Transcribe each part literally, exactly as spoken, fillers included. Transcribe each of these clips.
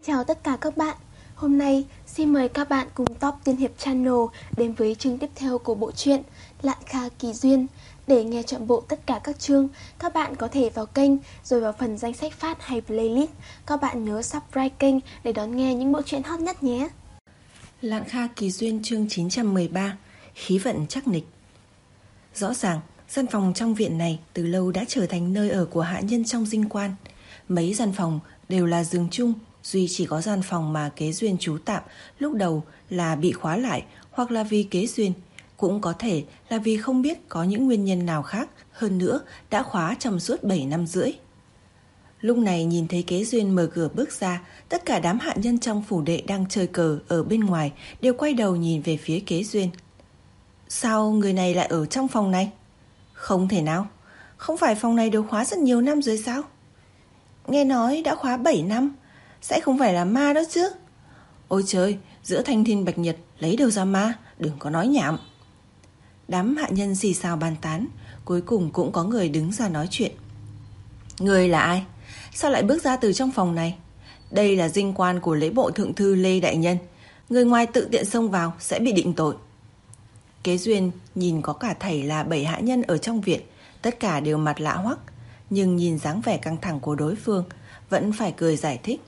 Chào tất cả các bạn. Hôm nay xin mời các bạn cùng Top Tiên Hiệp Channel đến với chương tiếp theo của bộ truyện Lạn Kha Kỳ Duyên. Để nghe trọn bộ tất cả các chương, các bạn có thể vào kênh rồi vào phần danh sách phát hay playlist. Các bạn nhớ subscribe kênh để đón nghe những bộ truyện hot nhất nhé. Lạn Kha Kỳ Duyên chương chín trăm mười ba. Khí vận chắc nịch. Rõ ràng gian phòng trong viện này từ lâu đã trở thành nơi ở của hạ nhân trong dinh quan. Mấy gian phòng đều là giường chung, duy chỉ có gian phòng mà Kế Duyên trú tạm lúc đầu là bị khóa lại, hoặc là vì Kế Duyên, cũng có thể là vì không biết có những nguyên nhân nào khác. Hơn nữa đã khóa trong suốt bảy năm rưỡi. Lúc này nhìn thấy Kế Duyên mở cửa bước ra, tất cả đám hạ nhân trong phủ đệ đang chơi cờ ở bên ngoài đều quay đầu nhìn về phía Kế Duyên. Sao người này lại ở trong phòng này? Không thể nào, không phải phòng này được khóa rất nhiều năm rồi sao? Nghe nói đã khóa bảy năm, sẽ không phải là ma đó chứ? Ôi trời, giữa thanh thiên bạch nhật lấy đâu ra ma, đừng có nói nhảm. Đám hạ nhân xì xào bàn tán, cuối cùng cũng có người đứng ra nói chuyện. Người là ai? Sao lại bước ra từ trong phòng này? Đây là dinh quan của lễ bộ thượng thư Lê Đại Nhân, người ngoài tự tiện xông vào sẽ bị định tội. Kế Duyên nhìn có cả thảy là bảy hạ nhân ở trong viện, tất cả đều mặt lạ hoắc, nhưng nhìn dáng vẻ căng thẳng của đối phương vẫn phải cười giải thích.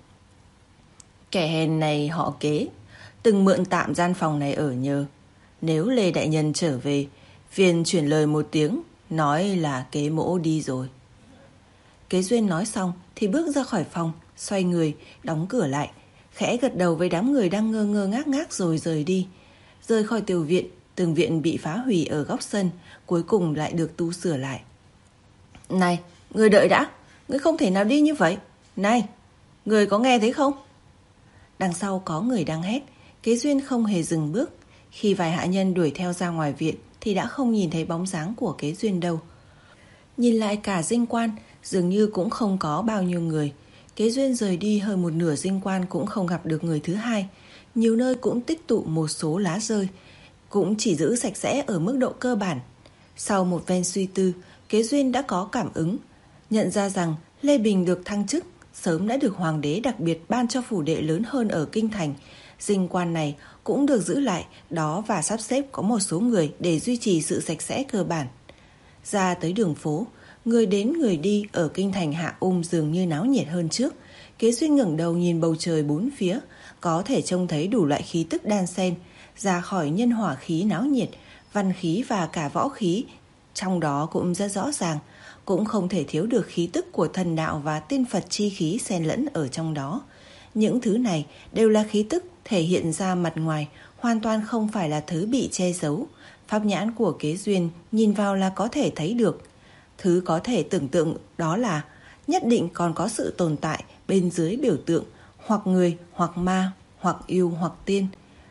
Kẻ hèn này họ Kế, từng mượn tạm gian phòng này ở nhờ. Nếu Lê Đại Nhân trở về, phiền chuyển lời một tiếng, nói là Kế mỗ đi rồi. Kế Duyên nói xong thì bước ra khỏi phòng, xoay người, đóng cửa lại, khẽ gật đầu với đám người đang ngơ ngơ ngác ngác rồi rời đi. Rời khỏi tiểu viện, tường viện bị phá hủy ở góc sân, cuối cùng lại được tu sửa lại. Này, người đợi đã, người không thể nào đi như vậy. Này, người có nghe thấy không? Đằng sau có người đang hét. Kế Duyên không hề dừng bước. Khi vài hạ nhân đuổi theo ra ngoài viện thì đã không nhìn thấy bóng dáng của Kế Duyên đâu. Nhìn lại cả dinh quan, dường như cũng không có bao nhiêu người. Kế Duyên rời đi hơn một nửa dinh quan cũng không gặp được người thứ hai. Nhiều nơi cũng tích tụ một số lá rơi, cũng chỉ giữ sạch sẽ ở mức độ cơ bản. Sau một ven suy tư, Kế Duyên đã có cảm ứng, nhận ra rằng Lê Bình được thăng chức sớm đã được hoàng đế đặc biệt ban cho phủ đệ lớn hơn ở kinh thành. Dinh quan này cũng được giữ lại đó và sắp xếp có một số người để duy trì sự sạch sẽ cơ bản. Ra tới đường phố, người đến người đi ở kinh thành Hạ Ung dường như náo nhiệt hơn trước. Kế Duyên ngẩng đầu nhìn bầu trời bốn phía, có thể trông thấy đủ loại khí tức đan xen, ra khỏi nhân hỏa khí náo nhiệt, văn khí và cả võ khí, trong đó cũng rất rõ ràng, cũng không thể thiếu được khí tức của thần đạo và tiên Phật chi khí xen lẫn ở trong đó. Những thứ này đều là khí tức thể hiện ra mặt ngoài, hoàn toàn không phải là thứ bị che giấu. Pháp nhãn của Kế Duyên nhìn vào là có thể thấy được. Thứ có thể tưởng tượng đó là nhất định còn có sự tồn tại bên dưới biểu tượng, hoặc người, hoặc ma, hoặc yêu, hoặc tiên.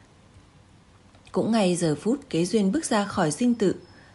Cũng ngay giờ phút Kế Duyên bước ra khỏi dinh tự,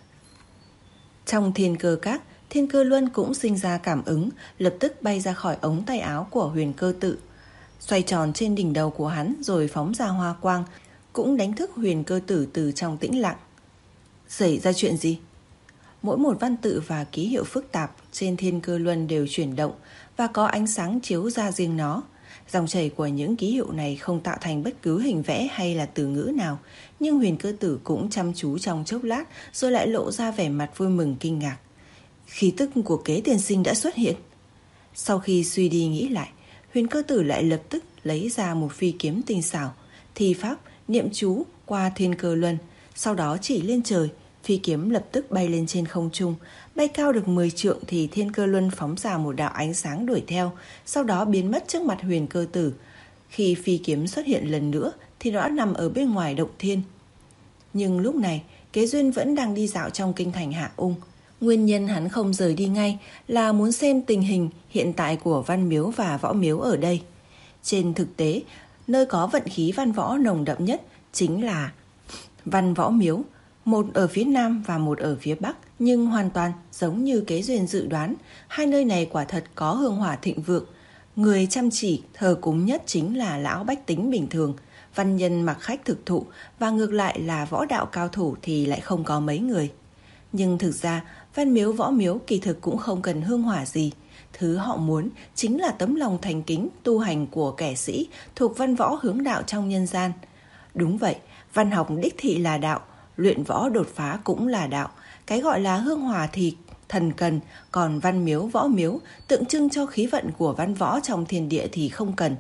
trong thiên cơ các, Thiên Cơ Luân cũng sinh ra cảm ứng, lập tức bay ra khỏi ống tay áo của Huyền Cơ Tự, xoay tròn trên đỉnh đầu của hắn rồi phóng ra hoa quang, cũng đánh thức Huyền Cơ Tử từ trong tĩnh lặng. Xảy ra chuyện gì? Mỗi một văn tự và ký hiệu phức tạp trên Thiên Cơ Luân đều chuyển động và có ánh sáng chiếu ra riêng nó. Dòng chảy của những ký hiệu này không tạo thành bất cứ hình vẽ hay là từ ngữ nào, nhưng Huyền Cơ Tử cũng chăm chú trong chốc lát rồi lại lộ ra vẻ mặt vui mừng kinh ngạc. Khí tức của Kế tiên sinh đã xuất hiện. Sau khi suy đi nghĩ lại, Huyền Cơ Tử lại lập tức lấy ra một phi kiếm tinh xảo, thi pháp niệm chú qua Thiên Cơ Luân, sau đó chỉ lên trời. Phi kiếm lập tức bay lên trên không trung, bay cao được mười trượng thì Thiên Cơ Luân phóng ra một đạo ánh sáng đuổi theo, sau đó biến mất trước mặt Huyền Cơ Tử. Khi phi kiếm xuất hiện lần nữa thì nó đã nằm ở bên ngoài động thiên. Nhưng lúc này Kế Duyên vẫn đang đi dạo trong kinh thành Hạ Ung. Nguyên nhân hắn không rời đi ngay là muốn xem tình hình hiện tại của văn miếu và võ miếu ở đây. Trên thực tế, nơi có vận khí văn võ nồng đậm nhất chính là văn võ miếu, một ở phía nam và một ở phía bắc, nhưng hoàn toàn giống như Kế Duyên dự đoán, hai nơi này quả thật có hương hỏa thịnh vượng. Người chăm chỉ thờ cúng nhất chính là lão bách tính bình thường, văn nhân mặc khách thực thụ, và ngược lại là võ đạo cao thủ thì lại không có mấy người. Nhưng thực ra văn miếu võ miếu kỳ thực cũng không cần hương hỏa gì, Thứ họ muốn chính là tấm lòng thành kính tu hành của kẻ sĩ thuộc văn võ hướng đạo trong nhân gian. Đúng vậy, văn học đích thị là đạo, luyện võ đột phá cũng là đạo. Cái gọi là hương hỏa thì thần cần, còn văn miếu võ miếu tượng trưng cho khí vận của văn võ trong thiên địa thì không cần.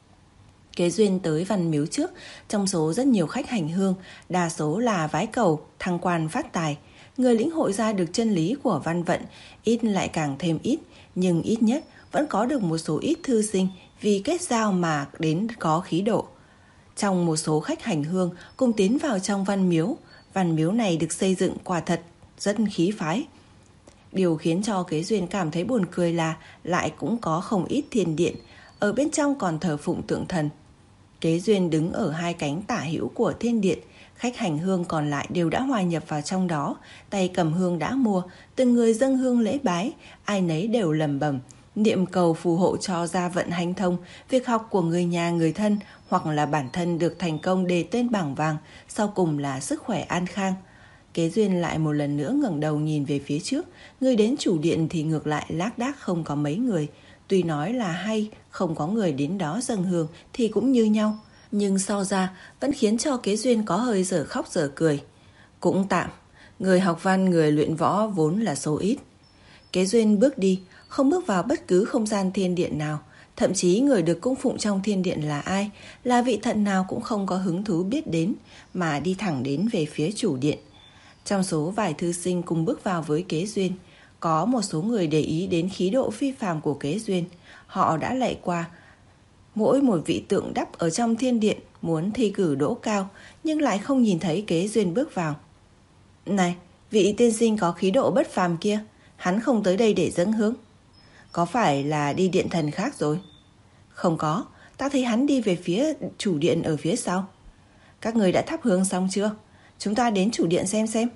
Kế duyên tới văn miếu trước, trong số rất nhiều khách hành hương, đa số là vái cầu, thăng quan phát tài. Người lĩnh hội ra được chân lý của văn vận, ít lại càng thêm ít, nhưng ít nhất vẫn có được một số ít thư sinh vì kết giao mà đến có khí độ. Trong một số khách hành hương cùng tiến vào trong văn miếu, văn miếu này được xây dựng quả thật rất khí phái. Điều khiến cho Kế duyên cảm thấy buồn cười là lại cũng có không ít thiền điện, ở bên trong còn thờ phụng tượng thần. Kế duyên đứng ở hai cánh tả hữu của thiên điện, khách hành hương còn lại đều đã hòa nhập vào trong đó, tay cầm hương đã mua, từng người dâng hương lễ bái, ai nấy đều lẩm bẩm niệm cầu phù hộ cho gia vận hanh thông, việc học của người nhà người thân hoặc là bản thân được thành công đề tên bảng vàng, sau cùng là sức khỏe an khang. Kế duyên lại một lần nữa ngẩng đầu nhìn về phía trước, người đến chủ điện thì ngược lại lác đác không có mấy người. Tuy nói là hay không có người đến đó dâng hương thì cũng như nhau, nhưng so ra vẫn khiến cho Kế duyên có hơi dở khóc dở cười. Cũng tạm, người học văn người luyện võ vốn là số ít. Kế duyên bước đi, không bước vào bất cứ không gian thiên điện nào, thậm chí người được cung phụng trong thiên điện là ai, là vị thần nào cũng không có hứng thú biết đến, mà đi thẳng đến về phía chủ điện. Trong số vài thư sinh cùng bước vào với Kế duyên, có một số người để ý đến khí độ phi phàm của Kế duyên. Họ đã lạy qua mỗi một vị tượng đắp ở trong thiên điện, muốn thi cử đỗ cao, nhưng lại không nhìn thấy Kế duyên bước vào. Này, vị tiên sinh có khí độ bất phàm kia, hắn không tới đây để dâng hương? Có phải là đi điện thần khác rồi? Không có, ta thấy hắn đi về phía chủ điện ở phía sau. Các người đã thắp hương xong chưa? Chúng ta đến chủ điện xem xem.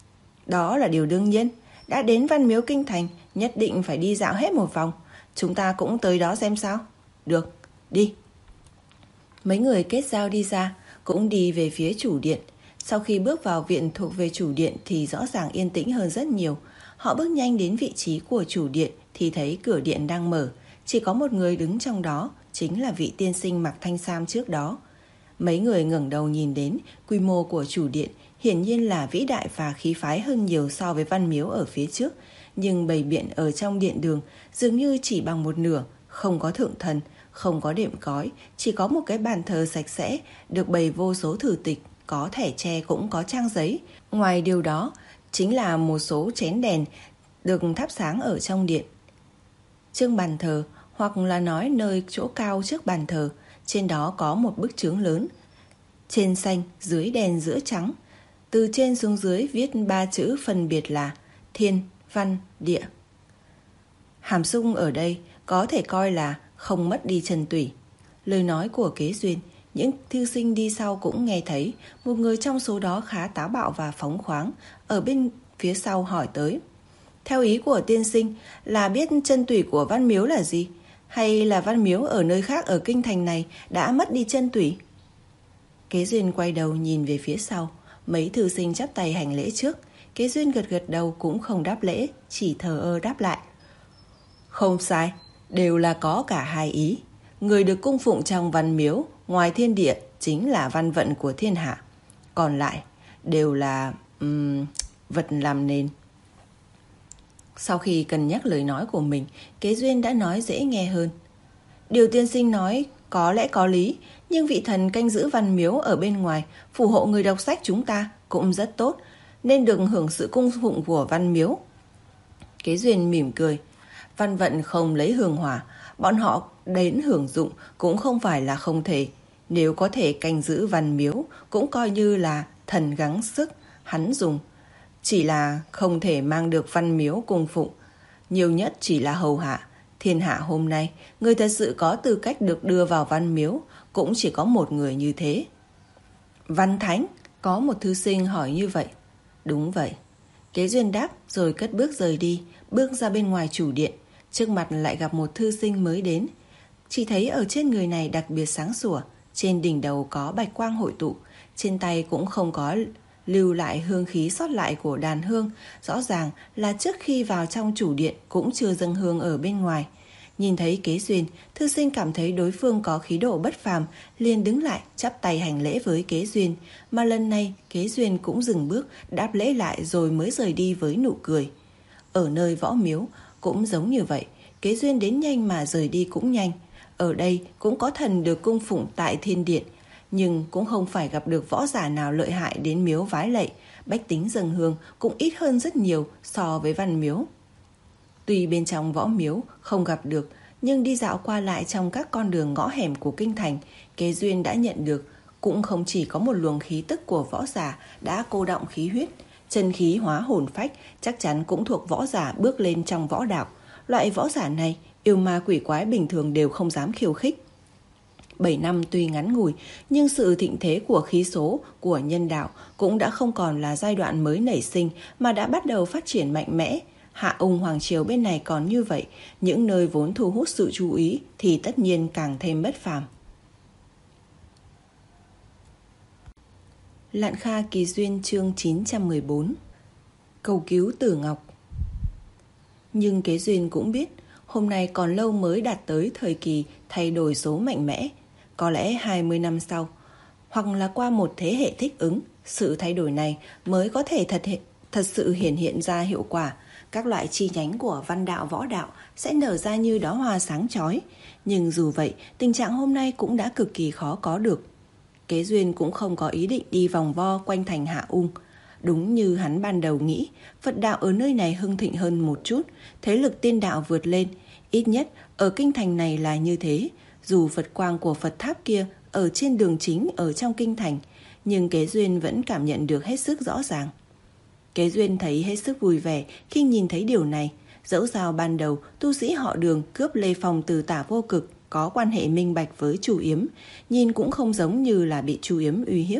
Đó là điều đương nhiên, đã đến văn miếu kinh thành, nhất định phải đi dạo hết một vòng. Chúng ta cũng tới đó xem sao. Được, đi. Mấy người kết giao đi ra, cũng đi về phía chủ điện. Sau khi bước vào viện thuộc về chủ điện thì rõ ràng yên tĩnh hơn rất nhiều. Họ bước nhanh đến vị trí của chủ điện thì thấy cửa điện đang mở. Chỉ có một người đứng trong đó, chính là vị tiên sinh mặc thanh sam trước đó. Mấy người ngẩng đầu nhìn đến, quy mô của chủ điện hiển nhiên là vĩ đại và khí phái hơn nhiều so với văn miếu ở phía trước. Nhưng bày biện ở trong điện đường dường như chỉ bằng một nửa, không có thượng thần, không có đệm cói, chỉ có một cái bàn thờ sạch sẽ, được bày vô số thư tịch, có thẻ tre cũng có trang giấy. Ngoài điều đó, chính là một số chén đèn được thắp sáng ở trong điện. Trước bàn thờ, hoặc là nói nơi chỗ cao trước bàn thờ, trên đó có một bức chướng lớn. Trên xanh, dưới đen, giữa trắng. Từ trên xuống dưới viết ba chữ phân biệt là thiên, văn, địa. Hàm xúc ở đây có thể coi là không mất đi chân tủy. Lời nói của Kế duyên, những thư sinh đi sau cũng nghe thấy. Một người trong số đó khá táo bạo và phóng khoáng, ở bên phía sau hỏi tới. Theo ý của tiên sinh là biết chân tủy của văn miếu là gì? Hay là văn miếu ở nơi khác ở kinh thành này đã mất đi chân tủy? Kế duyên quay đầu nhìn về phía sau. Mấy thư sinh chắp tay hành lễ trước. Kế duyên gật gật đầu cũng không đáp lễ, chỉ thờ ơ đáp lại. Không sai, đều là có cả hai ý. Người được cung phụng trong văn miếu, ngoài thiên địa, chính là văn vận của thiên hạ. Còn lại, đều là um, vật làm nền. Sau khi cân nhắc lời nói của mình, Kế duyên đã nói dễ nghe hơn. Điều tiên sinh nói có lẽ có lý, nhưng vị thần canh giữ văn miếu ở bên ngoài, phù hộ người đọc sách chúng ta cũng rất tốt, nên được hưởng sự cung phụng của văn miếu. Kế duyên mỉm cười. Văn vận không lấy hương hỏa, bọn họ đến hưởng dụng cũng không phải là không thể. Nếu có thể canh giữ văn miếu, cũng coi như là thần gắng sức, hắn dùng. Chỉ là không thể mang được văn miếu cung phụng, nhiều nhất chỉ là hầu hạ. Thiên hạ hôm nay, người thật sự có tư cách được đưa vào văn miếu, cũng chỉ có một người như thế. Văn thánh, có một thư sinh hỏi như vậy. Đúng vậy. Kế duyên đáp rồi cất bước rời đi, bước ra bên ngoài chủ điện. Trước mặt lại gặp một thư sinh mới đến. Chỉ thấy ở trên người này đặc biệt sáng sủa, trên đỉnh đầu có bạch quang hội tụ, trên tay cũng không có lưu lại hương khí sót lại của đàn hương, rõ ràng là trước khi vào trong chủ điện cũng chưa dâng hương ở bên ngoài. Nhìn thấy Kế Duyên, thư sinh cảm thấy đối phương có khí độ bất phàm, liền đứng lại chắp tay hành lễ với Kế Duyên, mà lần này Kế Duyên cũng dừng bước đáp lễ lại rồi mới rời đi với nụ cười. Ở nơi Võ Miếu cũng giống như vậy, Kế Duyên đến nhanh mà rời đi cũng nhanh. Ở đây cũng có thần được cung phụng tại thiên điện, nhưng cũng không phải gặp được võ giả nào lợi hại đến miếu vái lạy, bách tính dâng hương cũng ít hơn rất nhiều so với Văn Miếu. Tuy bên trong Võ Miếu không gặp được, nhưng đi dạo qua lại trong các con đường ngõ hẻm của kinh thành, Kế Duyên đã nhận được cũng không chỉ có một luồng khí tức của võ giả đã cô đọng khí huyết, chân khí hóa hồn phách chắc chắn cũng thuộc võ giả bước lên trong võ đạo. Loại võ giả này, yêu ma quỷ quái bình thường đều không dám khiêu khích. Bảy năm tuy ngắn ngủi, nhưng sự thịnh thế của khí số của nhân đạo cũng đã không còn là giai đoạn mới nảy sinh mà đã bắt đầu phát triển mạnh mẽ. Hạ Ung Hoàng Triều bên này còn như vậy, những nơi vốn thu hút sự chú ý thì tất nhiên càng thêm bất phàm. Lạn Kha Kỳ Duyên chương chín trăm mười bốn. Cầu cứu Tử Ngọc. Nhưng Kế Duyên cũng biết hôm nay còn lâu mới đạt tới thời kỳ thay đổi số mạnh mẽ. Có lẽ hai mươi năm sau, hoặc là qua một thế hệ thích ứng, sự thay đổi này mới có thể thật, thật sự hiển hiện ra hiệu quả. Các loại chi nhánh của văn đạo võ đạo sẽ nở ra như đóa hoa sáng chói. Nhưng dù vậy, tình trạng hôm nay cũng đã cực kỳ khó có được. Kế Duyên cũng không có ý định đi vòng vo quanh thành Hạ Ung. Đúng như hắn ban đầu nghĩ, Phật đạo ở nơi này hưng thịnh hơn một chút, thế lực tiên đạo vượt lên. Ít nhất ở kinh thành này là như thế. Dù Phật quang của Phật tháp kia ở trên đường chính ở trong kinh thành, nhưng Kế Duyên vẫn cảm nhận được hết sức rõ ràng. Kế Duyên thấy hết sức vui vẻ khi nhìn thấy điều này. Dẫu sao ban đầu tu sĩ họ Đường cướp Lê Phong từ Tả Vô Cực có quan hệ minh bạch với Chu Yếm, nhìn cũng không giống như là bị Chu Yếm uy hiếp.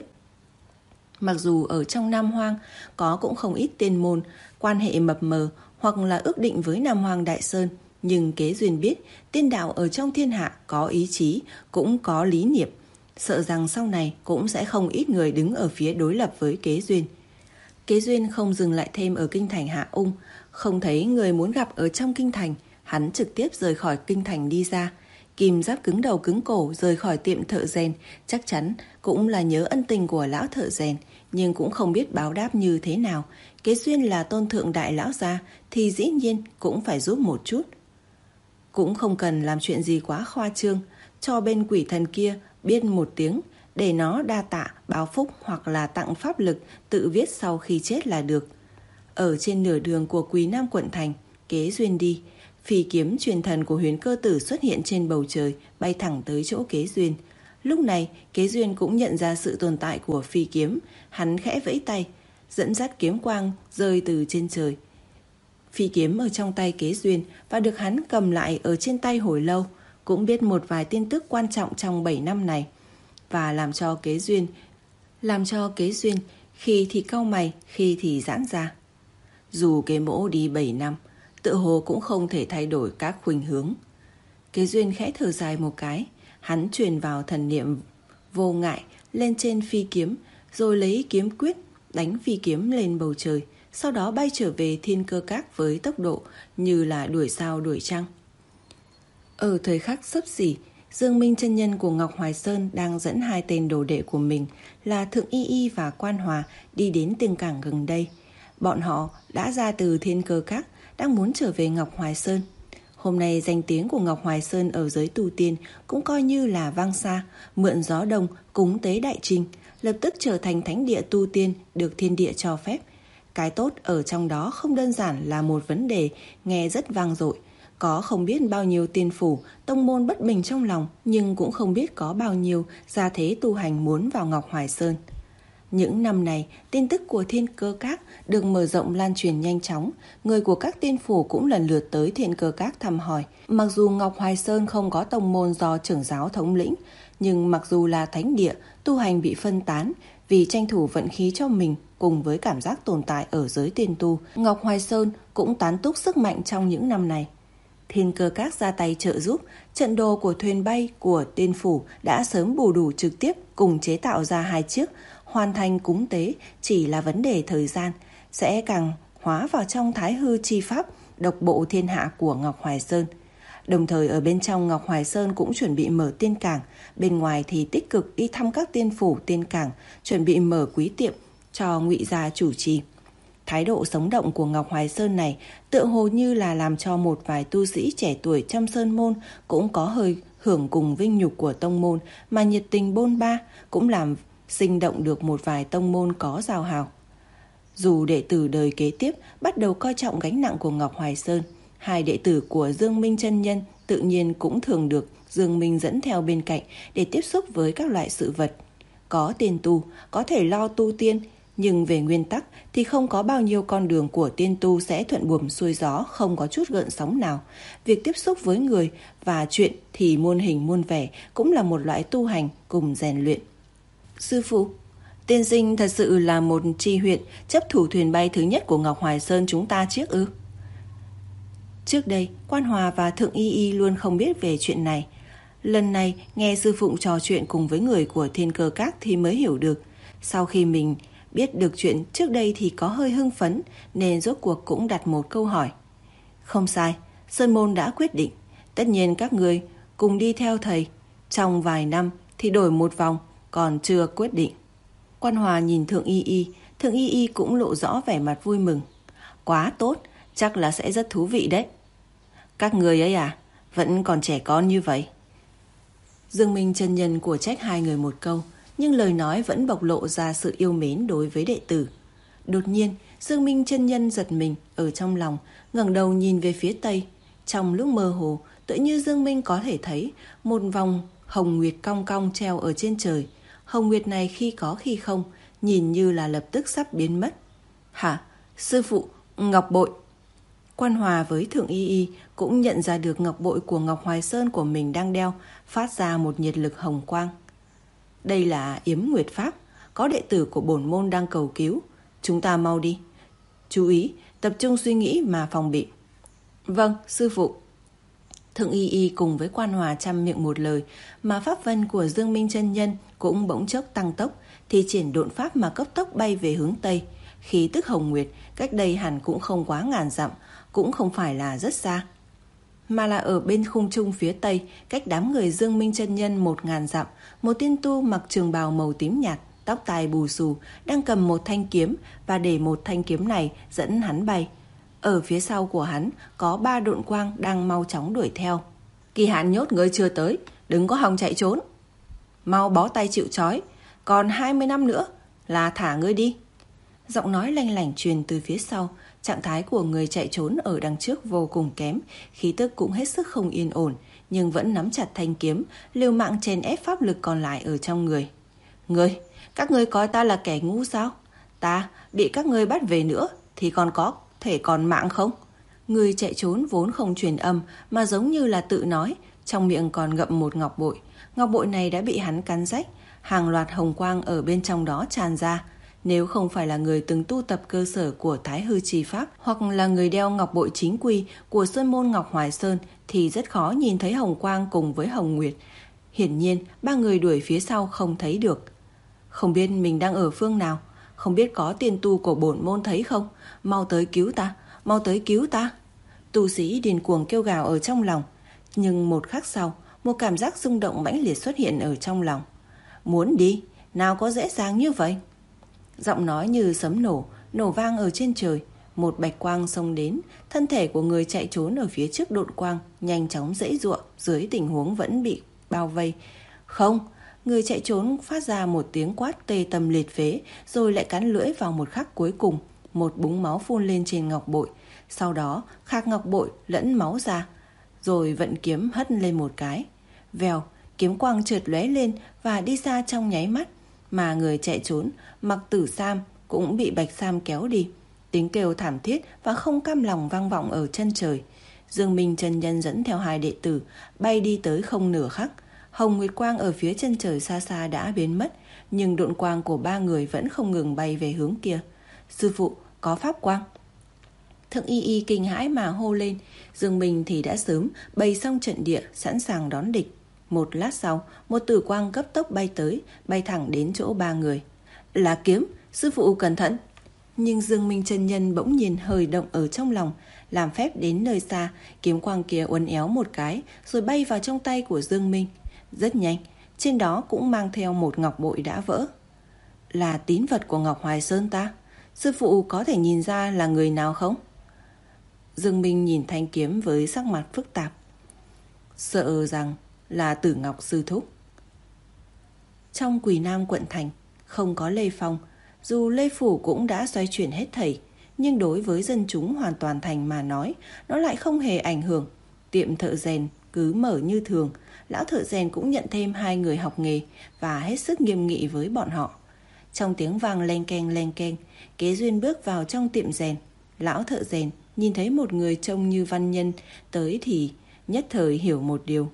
Mặc dù ở trong Nam Hoang có cũng không ít tiên môn quan hệ mập mờ hoặc là ước định với Nam Hoang Đại Sơn, nhưng Kế Duyên biết tiên đạo ở trong thiên hạ có ý chí, cũng có lý niệm, sợ rằng sau này cũng sẽ không ít người đứng ở phía đối lập với Kế Duyên. Kế Duyên không dừng lại thêm ở kinh thành Hạ Ung, không thấy người muốn gặp ở trong kinh thành, hắn trực tiếp rời khỏi kinh thành đi ra. Kim Giáp cứng đầu cứng cổ rời khỏi tiệm thợ rèn, chắc chắn cũng là nhớ ân tình của lão thợ rèn, nhưng cũng không biết báo đáp như thế nào. Kế Duyên là tôn thượng đại lão gia thì dĩ nhiên cũng phải giúp một chút. Cũng không cần làm chuyện gì quá khoa trương, cho bên quỷ thần kia biết một tiếng, để nó đa tạ, báo phúc hoặc là tặng pháp lực tự viết sau khi chết là được. Ở trên nửa đường của Quý Nam quận thành, Kế Duyên đi, phi kiếm truyền thần của Huyền Cơ Tử xuất hiện trên bầu trời, bay thẳng tới chỗ Kế Duyên. Lúc này, Kế Duyên cũng nhận ra sự tồn tại của phi kiếm, hắn khẽ vẫy tay, dẫn dắt kiếm quang rơi từ trên trời. Phi kiếm ở trong tay Kế Duyên và được hắn cầm lại ở trên tay hồi lâu, cũng biết một vài tin tức quan trọng trong bảy năm này, và làm cho Kế Duyên làm cho Kế Duyên khi thì cau mày, khi thì giãn ra. Dù Kế Mỗ đi bảy năm, tự hồ cũng không thể thay đổi các khuynh hướng. Kế Duyên khẽ thở dài một cái, hắn truyền vào thần niệm vô ngại lên trên phi kiếm, rồi lấy kiếm quyết đánh phi kiếm lên bầu trời, sau đó bay trở về Thiên Cơ Các với tốc độ như là đuổi sao đuổi trăng. Ở thời khắc xấp xỉ, Dương Minh chân nhân của Ngọc Hoài Sơn đang dẫn hai tên đồ đệ của mình là Thượng Y Y và Quan Hòa đi đến Tiên Cảng gần đây. Bọn họ đã ra từ Thiên Cơ Các, đang muốn trở về Ngọc Hoài Sơn. Hôm nay danh tiếng của Ngọc Hoài Sơn ở giới tu tiên cũng coi như là vang xa, mượn gió đông cúng tế đại trình, lập tức trở thành thánh địa tu tiên được thiên địa cho phép. Cái tốt ở trong đó không đơn giản là một vấn đề nghe rất vang dội. Có không biết bao nhiêu tiên phủ, tông môn bất bình trong lòng, nhưng cũng không biết có bao nhiêu gia thế tu hành muốn vào Ngọc Hoài Sơn. Những năm này, tin tức của Thiên Cơ Các được mở rộng lan truyền nhanh chóng, người của các tiên phủ cũng lần lượt tới Thiên Cơ Các thăm hỏi. Mặc dù Ngọc Hoài Sơn không có tông môn do trưởng giáo thống lĩnh, nhưng mặc dù là thánh địa, tu hành bị phân tán, vì tranh thủ vận khí cho mình cùng với cảm giác tồn tại ở giới tiên tu, Ngọc Hoài Sơn cũng tán túc sức mạnh trong những năm này. Thiên Cơ Các ra tay trợ giúp, trận đồ của thuyền bay của tiên phủ đã sớm bù đủ trực tiếp cùng chế tạo ra hai chiếc hoàn thành cúng tế chỉ là vấn đề thời gian, sẽ càng hóa vào trong thái hư chi pháp độc bộ thiên hạ của Ngọc Hoài Sơn. Đồng thời ở bên trong Ngọc Hoài Sơn cũng chuẩn bị mở tiên cảng, bên ngoài thì tích cực đi thăm các tiên phủ tiên cảng, chuẩn bị mở quý tiệm cho Ngụy gia chủ trì. Thái độ sống động của Ngọc Hoài Sơn này tựa hồ như là làm cho một vài tu sĩ trẻ tuổi trong sơn môn cũng có hơi hưởng cùng vinh nhục của tông môn mà nhiệt tình bôn ba, cũng làm sinh động được một vài tông môn có giao hào. Dù đệ tử đời kế tiếp bắt đầu coi trọng gánh nặng của Ngọc Hoài Sơn, hai đệ tử của Dương Minh chân nhân tự nhiên cũng thường được Dương Minh dẫn theo bên cạnh để tiếp xúc với các loại sự vật. Có tiền tu, có thể lo tu tiên, nhưng về nguyên tắc thì không có bao nhiêu con đường của tiên tu sẽ thuận buồm xuôi gió, không có chút gợn sóng nào. Việc tiếp xúc với người và chuyện thì muôn hình muôn vẻ, cũng là một loại tu hành cùng rèn luyện. Sư phụ, tiên sinh thật sự là một tri huyện chấp thủ thuyền bay thứ nhất của Ngọc Hoài Sơn chúng ta chiếc ư? Trước đây, Quan Hòa và Thượng Y Y luôn không biết về chuyện này. Lần này, nghe sư phụ trò chuyện cùng với người của Thiên Cơ Các thì mới hiểu được. Sau khi mình biết được chuyện trước đây thì có hơi hưng phấn, nên rốt cuộc cũng đặt một câu hỏi. Không sai, Sơn Môn đã quyết định. Tất nhiên các người cùng đi theo thầy. Trong vài năm thì đổi một vòng, còn chưa quyết định. Quan Hòa nhìn Thượng Y Y, Thượng Y Y cũng lộ rõ vẻ mặt vui mừng. Quá tốt, chắc là sẽ rất thú vị đấy. Các người ấy à, vẫn còn trẻ con như vậy. Dương Minh chân nhân của trách hai người một câu, nhưng lời nói vẫn bộc lộ ra sự yêu mến đối với đệ tử. Đột nhiên, Dương Minh chân nhân giật mình ở trong lòng, ngẩng đầu nhìn về phía tây. Trong lúc mơ hồ, tự như Dương Minh có thể thấy một vòng hồng nguyệt cong cong treo ở trên trời. Hồng nguyệt này khi có khi không, nhìn như là lập tức sắp biến mất. Hả? Sư phụ, ngọc bội. Quan Hòa với Thượng Y Y cũng nhận ra được ngọc bội của Ngọc Hoài Sơn của mình đang đeo phát ra một nhiệt lực hồng quang. Đây là Yếm Nguyệt Pháp, có đệ tử của bổn môn đang cầu cứu. Chúng ta mau đi. Chú ý, tập trung suy nghĩ mà phòng bị. Vâng, sư phụ. Thượng Y Y cùng với Quan Hòa chăm miệng một lời, mà pháp vân của Dương Minh chân nhân cũng bỗng chốc tăng tốc, thì triển độn pháp mà cấp tốc bay về hướng tây. Khí tức hồng nguyệt cách đây hẳn cũng không quá ngàn dặm, cũng không phải là rất xa, mà là ở bên khung trung phía tây, cách đám người Dương Minh chân nhân một ngàn dặm. Một tiên tu mặc trường bào màu tím nhạt, tóc tai bù xù, đang cầm một thanh kiếm và để một thanh kiếm này dẫn hắn bay. Ở phía sau của hắn có ba độn quang đang mau chóng đuổi theo. Kỳ hạn nhốt ngươi chưa tới, đừng có hòng chạy trốn. Mau bó tay chịu trói, còn hai mươi năm nữa là thả ngươi đi. Giọng nói lanh lảnh truyền từ phía sau. Trạng thái của người chạy trốn ở đằng trước vô cùng kém, khí tức cũng hết sức không yên ổn, nhưng vẫn nắm chặt thanh kiếm, liều mạng chèn ép pháp lực còn lại ở trong người. Ngươi, các ngươi coi ta là kẻ ngu sao? Ta bị các ngươi bắt về nữa thì còn có thể còn mạng không? Người chạy trốn vốn không truyền âm mà giống như là tự nói, trong miệng còn ngậm một ngọc bội. Ngọc bội này đã bị hắn cắn rách, hàng loạt hồng quang ở bên trong đó tràn ra. Nếu không phải là người từng tu tập cơ sở của Thái Hư Chi Pháp, hoặc là người đeo ngọc bội chính quy của Sơn Môn Ngọc Hoài Sơn, thì rất khó nhìn thấy hồng quang cùng với hồng nguyệt. Hiển nhiên, ba người đuổi phía sau không thấy được. Không biết mình đang ở phương nào, không biết có tiên tu của bổn môn thấy không? Mau tới cứu ta, mau tới cứu ta. Tu sĩ điên cuồng kêu gào ở trong lòng. Nhưng một khắc sau, một cảm giác rung động mãnh liệt xuất hiện ở trong lòng. Muốn đi, nào có dễ dàng như vậy? Giọng nói như sấm nổ, nổ vang ở trên trời. Một bạch quang xông đến, thân thể của người chạy trốn ở phía trước độn quang nhanh chóng giãy giụa dưới tình huống vẫn bị bao vây. Không, người chạy trốn phát ra một tiếng quát tê tâm liệt phế, rồi lại cắn lưỡi vào một khắc cuối cùng. Một búng máu phun lên trên ngọc bội, sau đó khạc ngọc bội lẫn máu ra, rồi vận kiếm hất lên một cái. Vèo, kiếm quang chợt lóe lên và đi xa trong nháy mắt. Mà người chạy trốn mặc tử sam cũng bị bạch sam kéo đi. Tiếng kêu thảm thiết và không cam lòng vang vọng ở chân trời. Dương Minh chân nhân dẫn theo hai đệ tử bay đi tới không nửa khắc. Hồng nguyệt quang ở phía chân trời xa xa đã biến mất, nhưng độn quang của ba người vẫn không ngừng bay về hướng kia. Sư phụ, có pháp quang. Thượng Y Y kinh hãi mà hô lên. Dương Minh thì đã sớm bày xong trận địa, sẵn sàng đón địch. Một lát sau, một tử quang cấp tốc bay tới, bay thẳng đến chỗ ba người. Là kiếm, sư phụ cẩn thận. Nhưng Dương Minh chân nhân bỗng nhiên hơi động ở trong lòng, làm phép đến nơi xa, kiếm quang kia uốn éo một cái rồi bay vào trong tay của Dương Minh. Rất nhanh, trên đó cũng mang theo một ngọc bội đã vỡ. Là tín vật của Ngọc Hoài Sơn ta? Sư phụ có thể nhìn ra là người nào không? Dương Minh nhìn thanh kiếm với sắc mặt phức tạp. Sợ rằng là Tử Ngọc sư thúc. Trong Quỳ Nam quận thành không có Lê Phong, dù Lê Phủ cũng đã xoay chuyển hết thảy, nhưng đối với dân chúng hoàn toàn thành mà nói, nó lại không hề ảnh hưởng. Tiệm thợ rèn cứ mở như thường, lão thợ rèn cũng nhận thêm hai người học nghề và hết sức nghiêm nghị với bọn họ. Trong tiếng vang leng keng leng keng, Kế Duyên bước vào trong tiệm rèn. Lão thợ rèn nhìn thấy một người trông như văn nhân tới thì nhất thời hiểu một điều.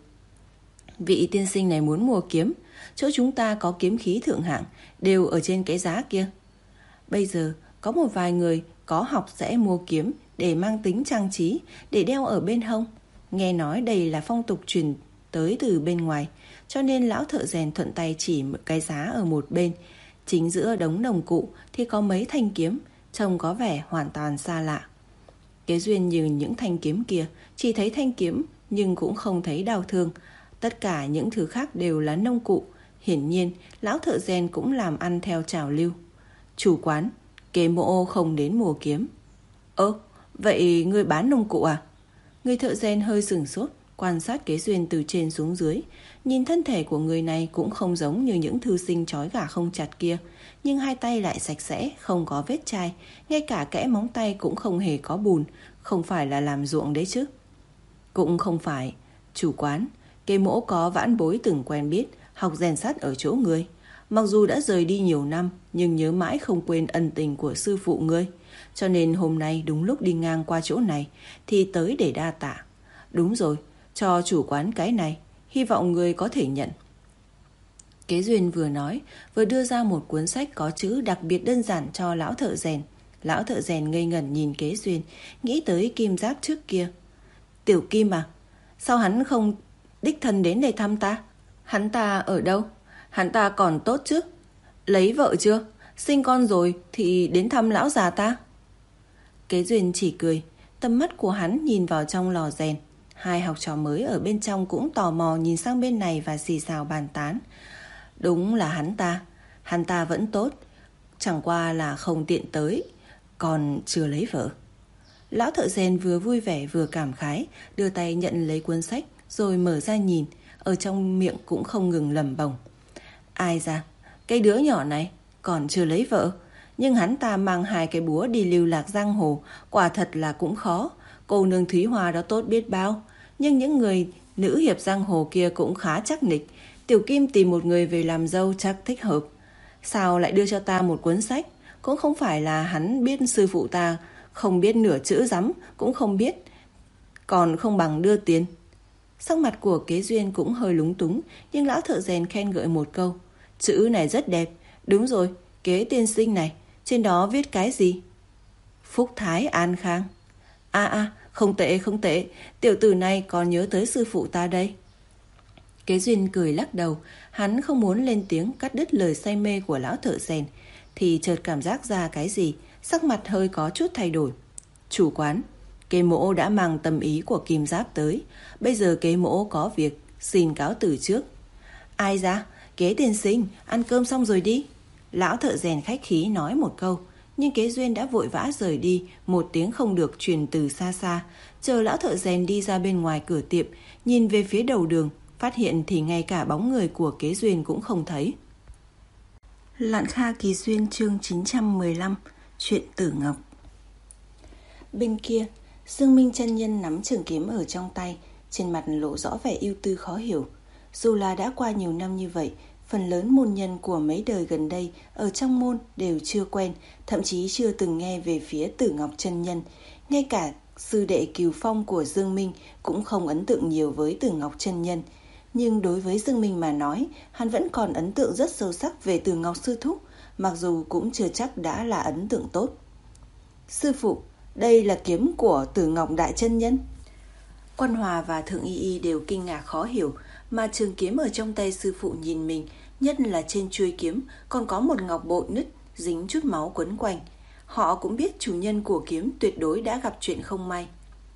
Vị tiên sinh này muốn mua kiếm, chỗ chúng ta có kiếm khí thượng hạng, đều ở trên cái giá kia. Bây giờ có một vài người có học sẽ mua kiếm để mang tính trang trí, để đeo ở bên hông. Nghe nói đây là phong tục truyền tới từ bên ngoài, cho nên lão thợ rèn thuận tay chỉ một cái giá ở một bên. Chính giữa đống đồng cụ thì có mấy thanh kiếm, trông có vẻ hoàn toàn xa lạ. Kế Duyên nhìn những thanh kiếm kia, chỉ thấy thanh kiếm nhưng cũng không thấy đau thương. Tất cả những thứ khác đều là nông cụ. Hiển nhiên lão thợ rèn cũng làm ăn theo trào lưu. Chủ quán, Kế Mộ không đến mua kiếm. Ơ, vậy ngươi bán nông cụ à? Người thợ rèn hơi sửng sốt, quan sát Kế Duyên từ trên xuống dưới. Nhìn thân thể của người này cũng không giống như những thư sinh trói gà không chặt kia, nhưng hai tay lại sạch sẽ, không có vết chai, ngay cả kẽ móng tay cũng không hề có bùn. Không phải là làm ruộng đấy chứ? Cũng không phải. Chủ quán, Kế Mỗ có vãn bối từng quen biết, học rèn sắt ở chỗ ngươi. Mặc dù đã rời đi nhiều năm, nhưng nhớ mãi không quên ân tình của sư phụ ngươi. Cho nên hôm nay đúng lúc đi ngang qua chỗ này thì tới để đa tạ. Đúng rồi, cho chủ quán cái này, hy vọng ngươi có thể nhận. Kế Duyên vừa nói, vừa đưa ra một cuốn sách có chữ đặc biệt đơn giản cho lão thợ rèn. Lão thợ rèn ngây ngẩn nhìn Kế Duyên, nghĩ tới Kim Giáp trước kia. Tiểu Kim à? Sao hắn không đích thân đến đây thăm ta? Hắn ta ở đâu? Hắn ta còn tốt chứ? Lấy vợ chưa? Sinh con rồi thì đến thăm lão già ta? Kế Duyên chỉ cười, tầm mắt của hắn nhìn vào trong lò rèn. Hai học trò mới ở bên trong cũng tò mò nhìn sang bên này và xì xào bàn tán. Đúng là hắn ta, hắn ta vẫn tốt, chẳng qua là không tiện tới, còn chưa lấy vợ. Lão thợ rèn vừa vui vẻ vừa cảm khái, đưa tay nhận lấy cuốn sách rồi mở ra nhìn, ở trong miệng cũng không ngừng lẩm bẩm. Ai ra, cái đứa nhỏ này còn chưa lấy vợ, nhưng hắn ta mang hai cái búa đi lưu lạc giang hồ, quả thật là cũng khó. Cô nương Thúy Hoa đó tốt biết bao, nhưng những người nữ hiệp giang hồ kia cũng khá chắc nịch. Tiểu Kim tìm một người về làm dâu chắc thích hợp. Sao lại đưa cho ta một cuốn sách? Cũng không phải là hắn biết sư phụ ta không biết nửa chữ rắm, cũng không biết, còn không bằng đưa tiền. Sắc mặt của Kế Duyên cũng hơi lúng túng, nhưng lão thợ rèn khen ngợi một câu. Chữ này rất đẹp. Đúng rồi, Kế tiên sinh này, trên đó viết cái gì? Phúc Thái An Khang. À à, không tệ không tệ, tiểu tử này còn nhớ tới sư phụ ta đây. Kế Duyên cười lắc đầu, hắn không muốn lên tiếng cắt đứt lời say mê của lão thợ rèn, thì chợt cảm giác ra cái gì, sắc mặt hơi có chút thay đổi. Chủ quán, Kế Mỗ đã mang tâm ý của Kim Giáp tới, bây giờ Kế Mỗ có việc, xin cáo từ trước. Ai ra, Kế tiên sinh, ăn cơm xong rồi đi. Lão thợ rèn khách khí nói một câu, nhưng Kế Duyên đã vội vã rời đi, một tiếng không được truyền từ xa xa. Chờ lão thợ rèn đi ra bên ngoài cửa tiệm, nhìn về phía đầu đường, phát hiện thì ngay cả bóng người của Kế Duyên cũng không thấy. Lạn Kha Kỳ Duyên chương chín trăm mười lăm, chuyện Tử Ngọc. Bên kia, Dương Minh chân nhân nắm trường kiếm ở trong tay, trên mặt lộ rõ vẻ ưu tư khó hiểu. Dù là đã qua nhiều năm như vậy, phần lớn môn nhân của mấy đời gần đây ở trong môn đều chưa quen, thậm chí chưa từng nghe về phía Tử Ngọc chân nhân. Ngay cả sư đệ Cừu Phong của Dương Minh cũng không ấn tượng nhiều với Tử Ngọc chân nhân. Nhưng đối với Dương Minh mà nói, hắn vẫn còn ấn tượng rất sâu sắc về Tử Ngọc sư thúc, mặc dù cũng chưa chắc đã là ấn tượng tốt. Sư phụ, đây là kiếm của Tử Ngọc đại chân nhân. Quan Hòa và Thượng Y Y đều kinh ngạc khó hiểu, mà trường kiếm ở trong tay sư phụ nhìn mình nhất là trên chuôi kiếm còn có một ngọc bội nứt dính chút máu quấn quanh. Họ cũng biết chủ nhân của kiếm tuyệt đối đã gặp chuyện không may.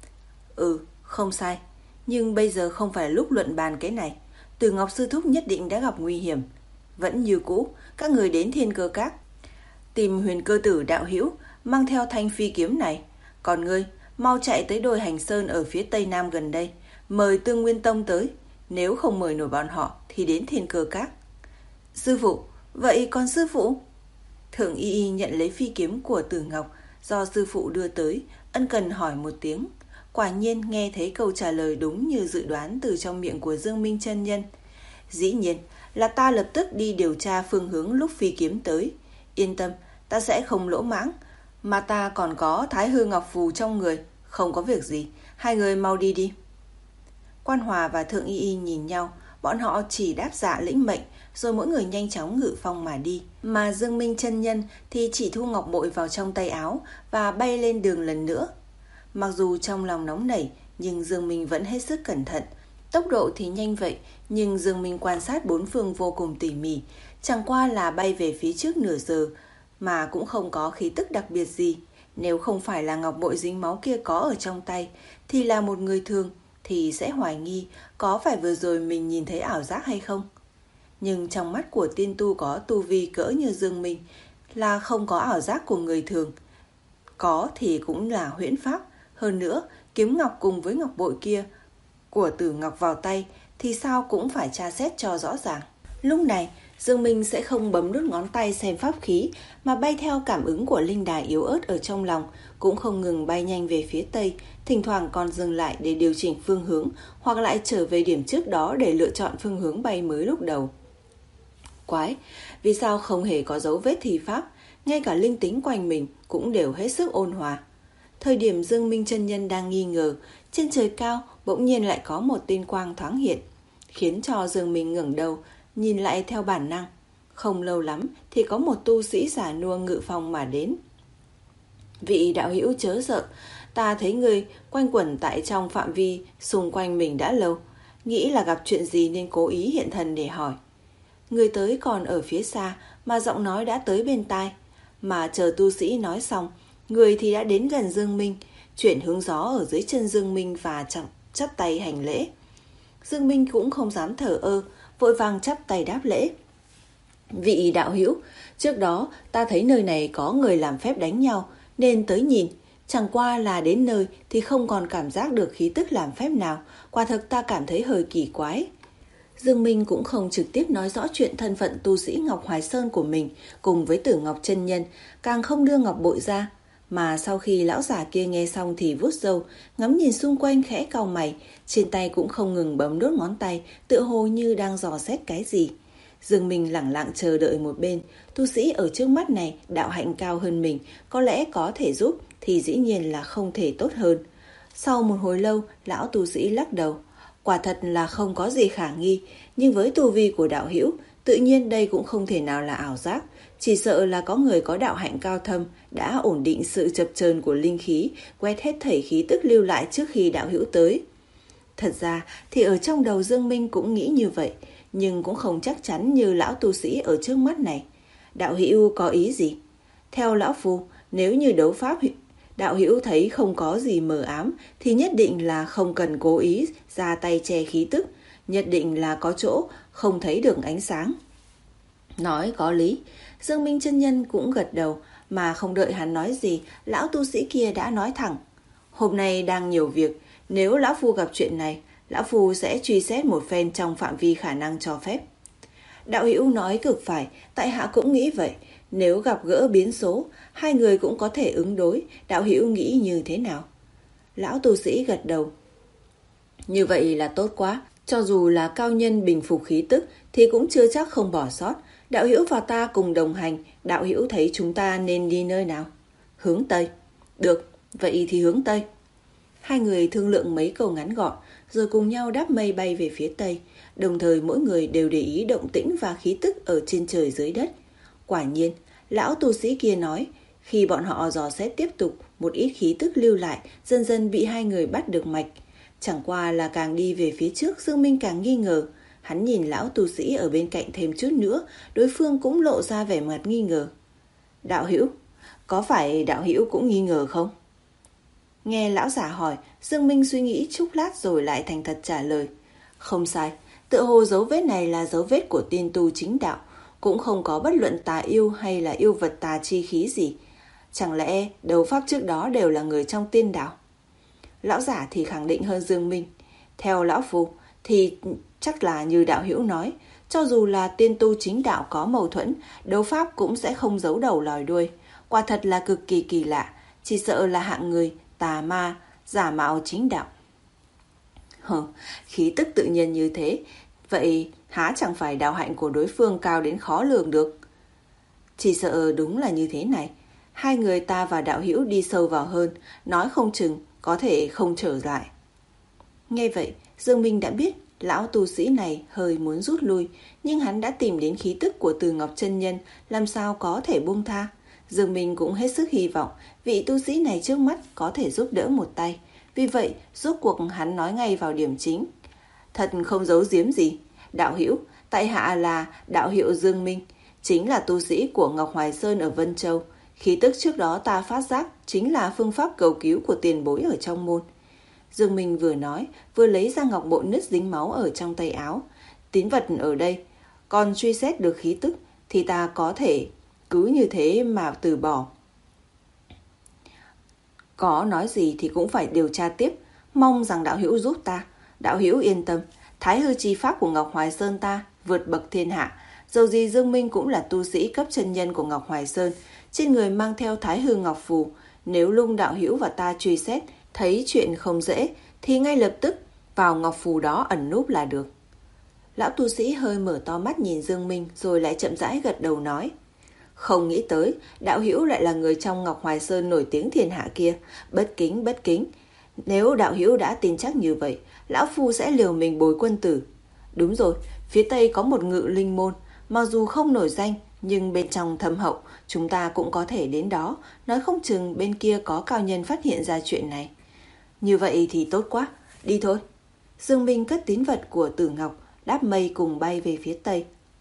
Ừ, không sai, nhưng bây giờ không phải lúc luận bàn cái này. Tử Ngọc sư thúc nhất định đã gặp nguy hiểm. Vẫn như cũ, các người đến Thiên Cơ Các tìm Huyền Cơ Tử đạo hữu, mang theo thanh phi kiếm này. Còn ngươi, mau chạy tới đồi Hành Sơn ở phía tây nam gần đây, mời Tương Nguyên Tông tới. Nếu không mời nổi bọn họ thì đến Thiên Cơ Các. Sư phụ, vậy còn sư phụ? Thượng Y Y nhận lấy phi kiếm của Tử Ngọc do sư phụ đưa tới, ân cần hỏi một tiếng. Quả nhiên nghe thấy câu trả lời đúng như dự đoán từ trong miệng của Dương Minh chân nhân. Dĩ nhiên là ta lập tức đi điều tra phương hướng lúc phi kiếm tới. Yên tâm, ta sẽ không lỗ mãng, mà ta còn có Thái Hư Ngọc Phù trong người, không có việc gì, hai người mau đi đi. Quan Hòa và Thượng Y Y nhìn nhau, bọn họ chỉ đáp dạ lĩnh mệnh, rồi mỗi người nhanh chóng ngự phong mà đi. Mà Dương Minh chân nhân thì chỉ thu ngọc bội vào trong tay áo và bay lên đường lần nữa. Mặc dù trong lòng nóng nảy, nhưng Dương Minh vẫn hết sức cẩn thận. Tốc độ thì nhanh vậy, nhưng Dương Minh quan sát bốn phương vô cùng tỉ mỉ. Chẳng qua là bay về phía trước nửa giờ, mà cũng không có khí tức đặc biệt gì. Nếu không phải là ngọc bội dính máu kia có ở trong tay, thì là một người thường, thì sẽ hoài nghi có phải vừa rồi mình nhìn thấy ảo giác hay không. Nhưng trong mắt của tiên tu có tu vi cỡ như Dương Minh là không có ảo giác của người thường. Có thì cũng là huyễn pháp. Hơn nữa, kiếm ngọc cùng với ngọc bội kia của Tử Ngọc vào tay thì sao cũng phải tra xét cho rõ ràng. Lúc này, Dương Minh sẽ không bấm nút ngón tay xem pháp khí, mà bay theo cảm ứng của linh đài yếu ớt ở trong lòng, cũng không ngừng bay nhanh về phía tây, thỉnh thoảng còn dừng lại để điều chỉnh phương hướng, hoặc lại trở về điểm trước đó để lựa chọn phương hướng bay mới lúc đầu. Quái, vì sao không hề có dấu vết thi pháp, ngay cả linh tính quanh mình cũng đều hết sức ôn hòa. Thời điểm Dương Minh chân nhân đang nghi ngờ, trên trời cao bỗng nhiên lại có một tiên quang thoáng hiện, khiến cho Dương Minh ngẩng đầu, nhìn lại theo bản năng. Không lâu lắm thì có một tu sĩ già nua ngự phong mà đến. Vị đạo hữu chớ sợ, ta thấy người quanh quẩn tại trong phạm vi xung quanh mình đã lâu, nghĩ là gặp chuyện gì nên cố ý hiện thân để hỏi. Người tới còn ở phía xa mà giọng nói đã tới bên tai, mà chờ tu sĩ nói xong, người thì đã đến gần Dương Minh, chuyển hướng gió ở dưới chân Dương Minh và chắp, chắp tay hành lễ. Dương Minh cũng không dám thờ ơ, vội vàng chắp tay đáp lễ. Vị đạo hữu, trước đó ta thấy nơi này có người làm phép đánh nhau nên tới nhìn, chẳng qua là đến nơi thì không còn cảm giác được khí tức làm phép nào, quả thực ta cảm thấy hơi kỳ quái. Dương Minh cũng không trực tiếp nói rõ chuyện thân phận tu sĩ Ngọc Hoài Sơn của mình cùng với Tử Ngọc chân nhân, càng không đưa ngọc bội ra. Mà sau khi lão giả kia nghe xong thì vuốt râu, ngắm nhìn xung quanh khẽ cau mày, trên tay cũng không ngừng bấm đốt ngón tay, tựa hồ như đang dò xét cái gì. Dương Minh lẳng lặng chờ đợi một bên, tu sĩ ở trước mắt này đạo hạnh cao hơn mình, có lẽ có thể giúp thì dĩ nhiên là không thể tốt hơn. Sau một hồi lâu, lão tu sĩ lắc đầu. Quả thật là không có gì khả nghi, nhưng với tu vi của đạo hữu, tự nhiên đây cũng không thể nào là ảo giác. Chỉ sợ là có người có đạo hạnh cao thâm đã ổn định sự chập chờn của linh khí, quét hết thảy khí tức lưu lại trước khi đạo hữu tới. Thật ra thì ở trong đầu Dương Minh cũng nghĩ như vậy, nhưng cũng không chắc chắn như lão tu sĩ ở trước mắt này. Đạo hữu có ý gì? Theo lão phu, nếu như đấu pháp đạo hữu thấy không có gì mờ ám thì nhất định là không cần cố ý ra tay che khí tức, nhất định là có chỗ không thấy được ánh sáng. Nói có lý. Dương Minh chân nhân cũng gật đầu, mà không đợi hắn nói gì, lão tu sĩ kia đã nói thẳng. Hôm nay đang nhiều việc, nếu lão phu gặp chuyện này, lão phu sẽ truy xét một phen trong phạm vi khả năng cho phép. Đạo hữu nói cực phải, tại hạ cũng nghĩ vậy. Nếu gặp gỡ biến số, hai người cũng có thể ứng đối, đạo hữu nghĩ như thế nào? Lão tu sĩ gật đầu. Như vậy là tốt quá, cho dù là cao nhân bình phục khí tức thì cũng chưa chắc không bỏ sót. Đạo hữu và ta cùng đồng hành, đạo hữu thấy chúng ta nên đi nơi nào? Hướng Tây. Được, vậy thì hướng Tây. Hai người thương lượng mấy câu ngắn gọn, rồi cùng nhau đáp mây bay về phía Tây, đồng thời mỗi người đều để ý động tĩnh và khí tức ở trên trời dưới đất. Quả nhiên, lão tu sĩ kia nói, khi bọn họ dò xét tiếp tục, một ít khí tức lưu lại, dần dần bị hai người bắt được mạch. Chẳng qua là càng đi về phía trước, Dương Minh càng nghi ngờ, Hắn nhìn lão tu sĩ ở bên cạnh thêm chút nữa, đối phương cũng lộ ra vẻ mặt nghi ngờ. Đạo hữu, có phải đạo hữu cũng nghi ngờ không? Nghe lão giả hỏi, Dương Minh suy nghĩ chốc lát rồi lại thành thật trả lời. Không sai, tựa hồ dấu vết này là dấu vết của tiên tu chính đạo, cũng không có bất luận tà yêu hay là yêu vật tà chi khí gì. Chẳng lẽ đấu pháp trước đó đều là người trong tiên đạo? Lão giả thì khẳng định hơn Dương Minh. Theo lão phu thì chắc là như đạo hữu nói, cho dù là tiên tu chính đạo có mâu thuẫn, đấu pháp cũng sẽ không giấu đầu lòi đuôi. Quả thật là cực kỳ kỳ lạ, chỉ sợ là hạng người tà ma, giả mạo chính đạo. Hừ, khí tức tự nhiên như thế, vậy há chẳng phải đạo hạnh của đối phương cao đến khó lường được. Chỉ sợ đúng là như thế này, hai người ta và đạo hữu đi sâu vào hơn, nói không chừng có thể không trở lại. Nghe vậy, Dương Minh đã biết lão tu sĩ này hơi muốn rút lui, nhưng hắn đã tìm đến khí tức của Từ Ngọc chân nhân, làm sao có thể buông tha. Dương Minh cũng hết sức hy vọng vị tu sĩ này trước mắt có thể giúp đỡ một tay. Vì vậy, rốt cuộc hắn nói ngay vào điểm chính. Thật không giấu giếm gì, đạo hữu, tại hạ là đạo hữu Dương Minh, chính là tu sĩ của Ngọc Hoài Sơn ở Vân Châu. Khí tức trước đó ta phát giác chính là phương pháp cầu cứu của tiền bối ở trong môn. Dương Minh vừa nói, vừa lấy ra ngọc bội nứt dính máu ở trong tay áo. Tín vật ở đây, còn truy xét được khí tức thì ta có thể cứ như thế mà từ bỏ. Có nói gì thì cũng phải điều tra tiếp, mong rằng đạo hữu giúp ta. Đạo hữu yên tâm, thái hư chi pháp của Ngọc Hoài Sơn ta vượt bậc thiên hạ. Dầu gì Dương Minh cũng là tu sĩ cấp chân nhân của Ngọc Hoài Sơn, trên người mang theo thái hư ngọc phù. Nếu Lung đạo hữu và ta truy xét thấy chuyện không dễ thì ngay lập tức vào ngọc phù đó ẩn núp là được. Lão tu sĩ hơi mở to mắt nhìn Dương Minh rồi lại chậm rãi gật đầu nói. Không nghĩ tới, đạo hữu lại là người trong Ngọc Hoài Sơn nổi tiếng thiên hạ kia, bất kính bất kính. Nếu đạo hữu đã tin chắc như vậy, lão phu sẽ liều mình bồi quân tử. Đúng rồi, phía tây có một ngự linh môn, mặc dù không nổi danh nhưng bên trong thâm hậu, chúng ta cũng có thể đến đó, nói không chừng bên kia có cao nhân phát hiện ra chuyện này. Như vậy thì tốt quá, đi thôi. Dương Minh cất tín vật của Tử Ngọc, đáp mây cùng bay về phía tây.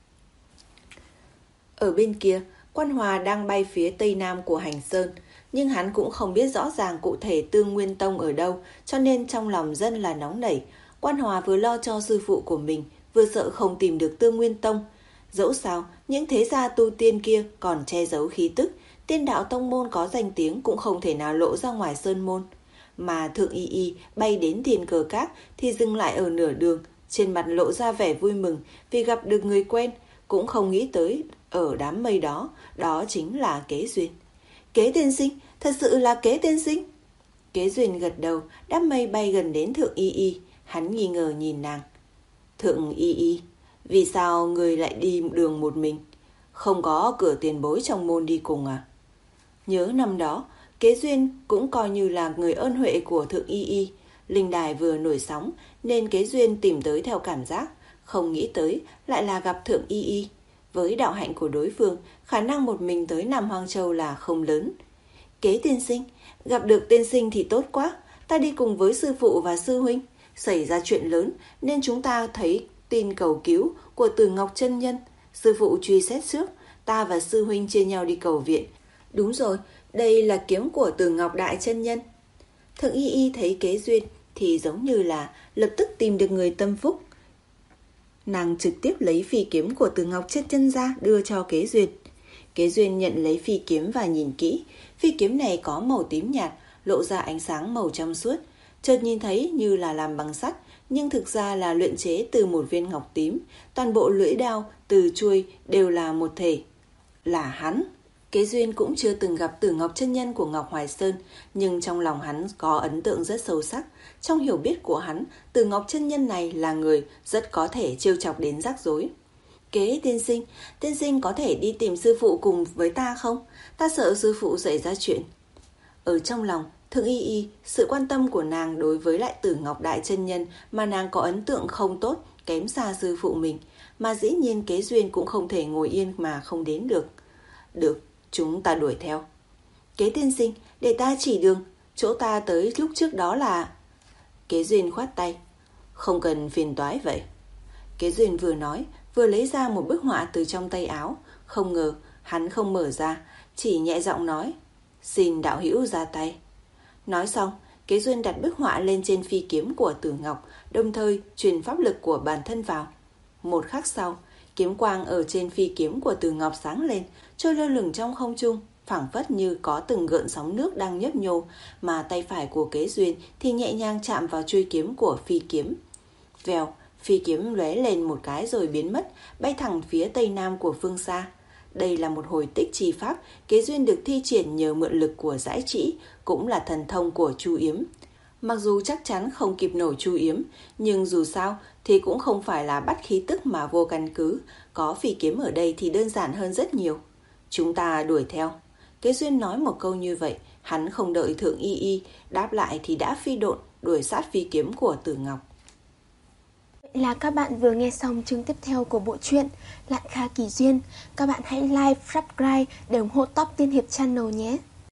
Ở bên kia, Quan Hòa đang bay phía tây nam của Hành Sơn, nhưng hắn cũng không biết rõ ràng cụ thể Tương Nguyên Tông ở đâu, cho nên trong lòng dân là nóng nảy. Quan Hòa vừa lo cho sư phụ của mình, vừa sợ không tìm được Tương Nguyên Tông. Dẫu sao, những thế gia tu tiên kia còn che giấu khí tức, tiên đạo tông môn có danh tiếng cũng không thể nào lộ ra ngoài sơn môn. Mà Thượng Y Y bay đến Thiên Cờ Các thì dừng lại ở nửa đường, trên mặt lộ ra vẻ vui mừng vì gặp được người quen, cũng không nghĩ tới ở đám mây đó, đó chính là Kế Duyên. Kế tiên sinh, thật sự là Kế tiên sinh. Kế Duyên gật đầu, đám mây bay gần đến Thượng Y Y, hắn nghi ngờ nhìn nàng. Thượng Y Y, vì sao người lại đi đường một mình? Không có cửa tiền bối trong môn đi cùng à? Nhớ năm đó, Kế Duyên cũng coi như là người ơn huệ của Thượng Y Y. Linh đài vừa nổi sóng nên Kế Duyên tìm tới theo cảm giác, không nghĩ tới lại là gặp Thượng Y Y. Với đạo hạnh của đối phương, khả năng một mình tới Nam Hoang Châu là không lớn. Kế tiên sinh, gặp được tiên sinh thì tốt quá, ta đi cùng với sư phụ và sư huynh. Xảy ra chuyện lớn nên chúng ta thấy tin cầu cứu của Từ Ngọc chân nhân. Sư phụ truy xét trước, ta và sư huynh chia nhau đi cầu viện. Đúng rồi, đây là kiếm của Từ Ngọc đại chân nhân. Thượng Y Y thấy Kế Duyên thì giống như là lập tức tìm được người tâm phúc. Nàng trực tiếp lấy phi kiếm của Từ Ngọc chân nhân ra đưa cho Kế Duyên. Kế Duyên nhận lấy phi kiếm và nhìn kỹ. Phi kiếm này có màu tím nhạt, lộ ra ánh sáng màu trong suốt. Chợt nhìn thấy như là làm bằng sắt, nhưng thực ra là luyện chế từ một viên ngọc tím. Toàn bộ lưỡi đao từ chuôi đều là một thể. Là hắn. Kế Duyên cũng chưa từng gặp Tử Ngọc chân nhân của Ngọc Hoài Sơn, nhưng trong lòng hắn có ấn tượng rất sâu sắc. Trong hiểu biết của hắn, Tử Ngọc chân nhân này là người rất có thể trêu chọc đến rắc rối. Kế tiên sinh, tiên sinh có thể đi tìm sư phụ cùng với ta không? Ta sợ sư phụ xảy ra chuyện. Ở trong lòng Thượng Y Y, sự quan tâm của nàng đối với lại Tử Ngọc đại chân nhân mà nàng có ấn tượng không tốt, kém xa sư phụ mình, mà dĩ nhiên Kế Duyên cũng không thể ngồi yên mà không đến được. Được, chúng ta đuổi theo. Kế tiên sinh, để ta chỉ đường, chỗ ta tới lúc trước đó là... Kế Duyên khoát tay. Không cần phiền toái vậy. Kế Duyên vừa nói, vừa lấy ra một bức họa từ trong tay áo. Không ngờ, hắn không mở ra, chỉ nhẹ giọng nói, xin đạo hữu ra tay. Nói xong, Kế Duyên đặt bức họa lên trên phi kiếm của Tử Ngọc, đồng thời truyền pháp lực của bản thân vào. Một khắc sau, kiếm quang ở trên phi kiếm của Tử Ngọc sáng lên, trôi lơ lửng trong không trung, phảng phất như có từng gợn sóng nước đang nhấp nhô, mà tay phải của Kế Duyên thì nhẹ nhàng chạm vào chuôi kiếm của phi kiếm. Vèo, phi kiếm lóe lên một cái rồi biến mất, bay thẳng phía tây nam của phương xa. Đây là một hồi tích chi pháp, Kế Duyên được thi triển nhờ mượn lực của Giải Trĩ, cũng là thần thông của Chu Yếm. Mặc dù chắc chắn không kịp nổi Chu Yếm, nhưng dù sao thì cũng không phải là bắt khí tức mà vô căn cứ, có phi kiếm ở đây thì đơn giản hơn rất nhiều. Chúng ta đuổi theo. Kế Duyên nói một câu như vậy, hắn không đợi Thượng Y Y đáp lại thì đã phi độn đuổi sát phi kiếm của Tử Ngọc. Vậy là các bạn vừa nghe xong chương tiếp theo của bộ truyện Lạn Kha Kỳ Duyên. Các bạn hãy like, subscribe để ủng hộ Top Tiên Hiệp Channel nhé.